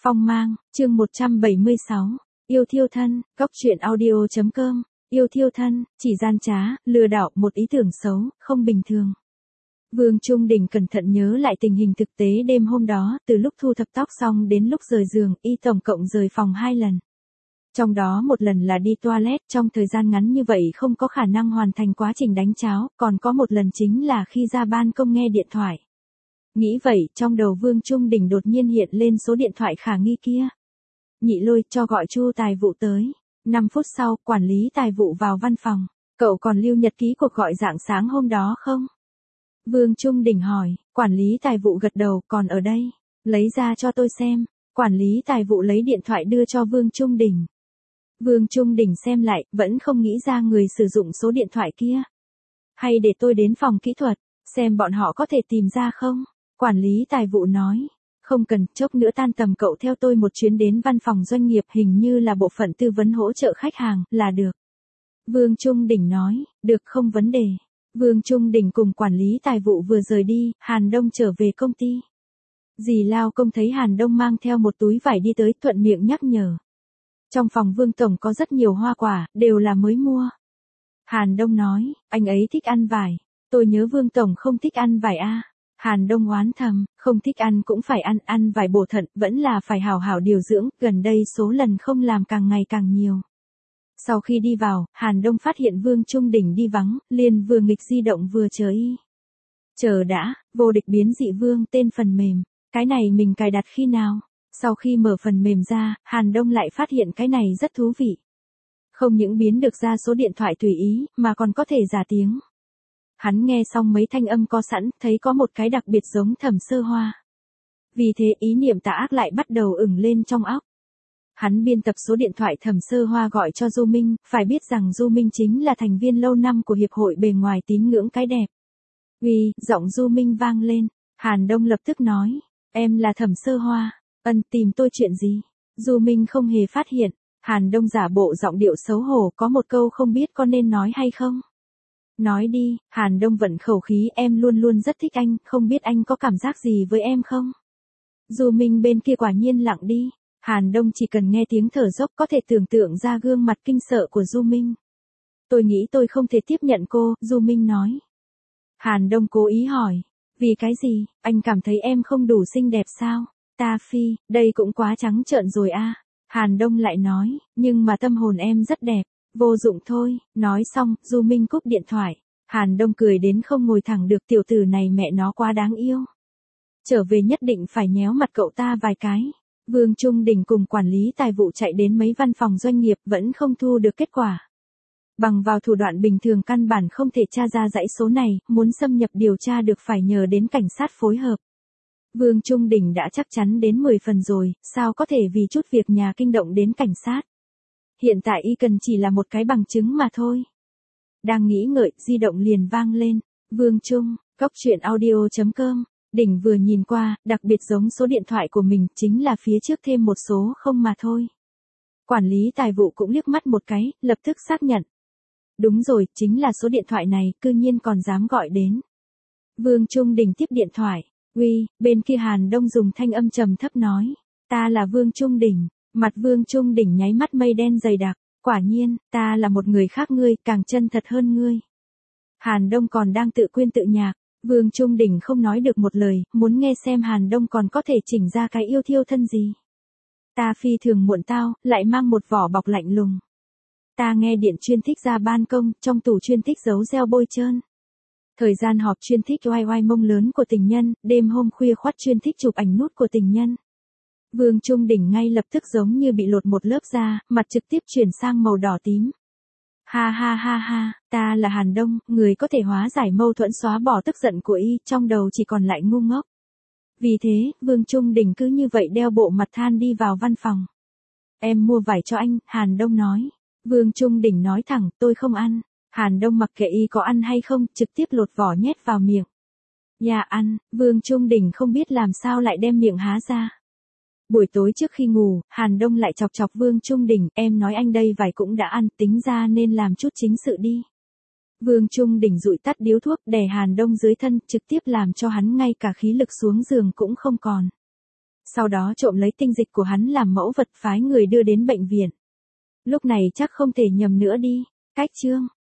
Phong mang, chương 176. Yêu thiêu thân, góc truyện audio.com. Yêu thiêu thân, chỉ gian trá, lừa đảo, một ý tưởng xấu, không bình thường. Vương Trung Đình cẩn thận nhớ lại tình hình thực tế đêm hôm đó, từ lúc thu thập tóc xong đến lúc rời giường, y tổng cộng rời phòng 2 lần. Trong đó một lần là đi toilet, trong thời gian ngắn như vậy không có khả năng hoàn thành quá trình đánh cháo, còn có một lần chính là khi ra ban công nghe điện thoại. Nghĩ vậy, trong đầu Vương Trung Đình đột nhiên hiện lên số điện thoại khả nghi kia. Nhị Lôi, cho gọi Chu tài vụ tới. 5 phút sau, quản lý tài vụ vào văn phòng. Cậu còn lưu nhật ký cuộc gọi rạng sáng hôm đó không? Vương Trung Đình hỏi, quản lý tài vụ gật đầu, còn ở đây. Lấy ra cho tôi xem. Quản lý tài vụ lấy điện thoại đưa cho Vương Trung Đình. Vương Trung Đình xem lại, vẫn không nghĩ ra người sử dụng số điện thoại kia. Hay để tôi đến phòng kỹ thuật, xem bọn họ có thể tìm ra không? Quản lý tài vụ nói, không cần, chốc nữa tan tầm cậu theo tôi một chuyến đến văn phòng doanh nghiệp, hình như là bộ phận tư vấn hỗ trợ khách hàng, là được. Vương Trung Đình nói, được, không vấn đề. Vương Trung Đình cùng quản lý tài vụ vừa rời đi, Hàn Đông trở về công ty. Dì Lao Công thấy Hàn Đông mang theo một túi vải đi tới, thuận miệng nhắc nhở. Trong phòng Vương Tổng có rất nhiều hoa quả, đều là mới mua. Hàn Đông nói, anh ấy thích ăn vải. Tôi nhớ Vương Tổng không thích ăn vải a. Hàn Đông oán thầm, không thích ăn cũng phải ăn vải bổ thận, vẫn là phải hảo hảo điều dưỡng, gần đây số lần không làm càng ngày càng nhiều. Sau khi đi vào, Hàn Đông phát hiện Vương Trung Đình đi vắng, liền vừa nghịch di động vừa chờ y. Chờ đã, vô địch biến dị vương tên phần mềm, cái này mình cài đặt khi nào? Sau khi mở phần mềm ra, Hàn Đông lại phát hiện cái này rất thú vị. Không những biến được ra số điện thoại tùy ý, mà còn có thể giả tiếng. Hắn nghe xong mấy thanh âm có sẵn, thấy có một cái đặc biệt giống Thẩm Sơ Hoa. Vì thế ý niệm tà ác lại bắt đầu ửng lên trong óc. Hắn biên tập số điện thoại Thẩm Sơ Hoa gọi cho Du Minh, phải biết rằng Du Minh chính là thành viên lâu năm của Hiệp hội bề ngoài tín ngưỡng cái đẹp. Uy, giọng Du Minh vang lên, Hàn Đông lập tức nói, em là Thẩm Sơ Hoa, tìm tôi chuyện gì? Du Minh không hề phát hiện, Hàn Đông giả bộ giọng điệu xấu hổ, có một câu không biết có nên nói hay không? Nói đi, Hàn Đông vận khẩu khí, em luôn luôn rất thích anh, không biết anh có cảm giác gì với em không? Du Minh bên kia quả nhiên lặng đi, Hàn Đông chỉ cần nghe tiếng thở dốc có thể tưởng tượng ra gương mặt kinh sợ của Du Minh. Tôi nghĩ tôi không thể tiếp nhận cô, Du Minh nói. Hàn Đông cố ý hỏi, vì cái gì, anh cảm thấy em không đủ xinh đẹp sao? Ta phi, đây cũng quá trắng trợn rồi a. Hàn Đông lại nói, nhưng mà tâm hồn em rất đẹp. Vô dụng thôi, nói xong, Du Minh cúp điện thoại. Hàn Đông cười đến không ngồi thẳng được, tiểu tử này mẹ nó quá đáng yêu. Trở về nhất định phải nhéo mặt cậu ta vài cái. Vương Trung Đình cùng quản lý tài vụ chạy đến mấy văn phòng doanh nghiệp vẫn không thu được kết quả. Bằng vào thủ đoạn bình thường căn bản không thể tra ra dãy số này, muốn xâm nhập điều tra được phải nhờ đến cảnh sát phối hợp. Vương Trung Đình đã chắc chắn đến 10 phần rồi, sao có thể vì chút việc nhà kinh động đến cảnh sát. Hiện tại y cần chỉ là một cái bằng chứng mà thôi. Đang nghĩ ngợi, di động liền vang lên. Vương Trung, góc truyện audio.com. Đỉnh vừa nhìn qua, đặc biệt giống số điện thoại của mình, chính là phía trước thêm một số không mà thôi. Quản lý tài vụ cũng liếc mắt một cái, lập tức xác nhận. Đúng rồi, chính là số điện thoại này, cư nhiên còn dám gọi đến. Vương Trung Đình tiếp điện thoại. Uy, bên kia Hàn Đông dùng thanh âm trầm thấp nói. Ta là Vương Trung Đình. Mặt Vương Trung Đình nháy mắt mây đen dày đặc. Quả nhiên, ta là một người khác ngươi, càng chân thật hơn ngươi. Hàn Đông còn đang tự quyên tự nhạc. Vương Trung Đình không nói được một lời, muốn nghe xem Hàn Đông còn có thể chỉnh ra cái yêu thiêu thân gì. Ta phi thường muộn tao, lại mang một vỏ bọc lạnh lùng. Ta nghe điện chuyên thích ra ban công, trong tủ chuyên thích giấu gel bôi trơn. Thời gian họp chuyên thích oai oai mông lớn của tình nhân, đêm hôm khuya khoắt chuyên thích chụp ảnh nút của tình nhân. Vương Trung Đình ngay lập tức giống như bị lột một lớp da, mặt trực tiếp chuyển sang màu đỏ tím. Ha ha ha ha, ta là Hàn Đông, người có thể hóa giải mâu thuẫn xóa bỏ tức giận của y, trong đầu chỉ còn lại ngu ngốc. Vì thế, Vương Trung Đình cứ như vậy đeo bộ mặt than đi vào văn phòng. Em mua vải cho anh, Hàn Đông nói. Vương Trung Đình nói thẳng, tôi không ăn. Hàn Đông mặc kệ y có ăn hay không, trực tiếp lột vỏ nhét vào miệng. Dạ ăn, Vương Trung Đình không biết làm sao lại đem miệng há ra. Buổi tối trước khi ngủ, Hàn Đông lại chọc chọc Vương Trung Đình, em nói anh đây vải cũng đã ăn, tính ra nên làm chút chính sự đi. Vương Trung Đình dụi tắt điếu thuốc, đè Hàn Đông dưới thân, trực tiếp làm cho hắn ngay cả khí lực xuống giường cũng không còn. Sau đó trộm lấy tinh dịch của hắn làm mẫu vật phái người đưa đến bệnh viện. Lúc này chắc không thể nhầm nữa đi. Cách chương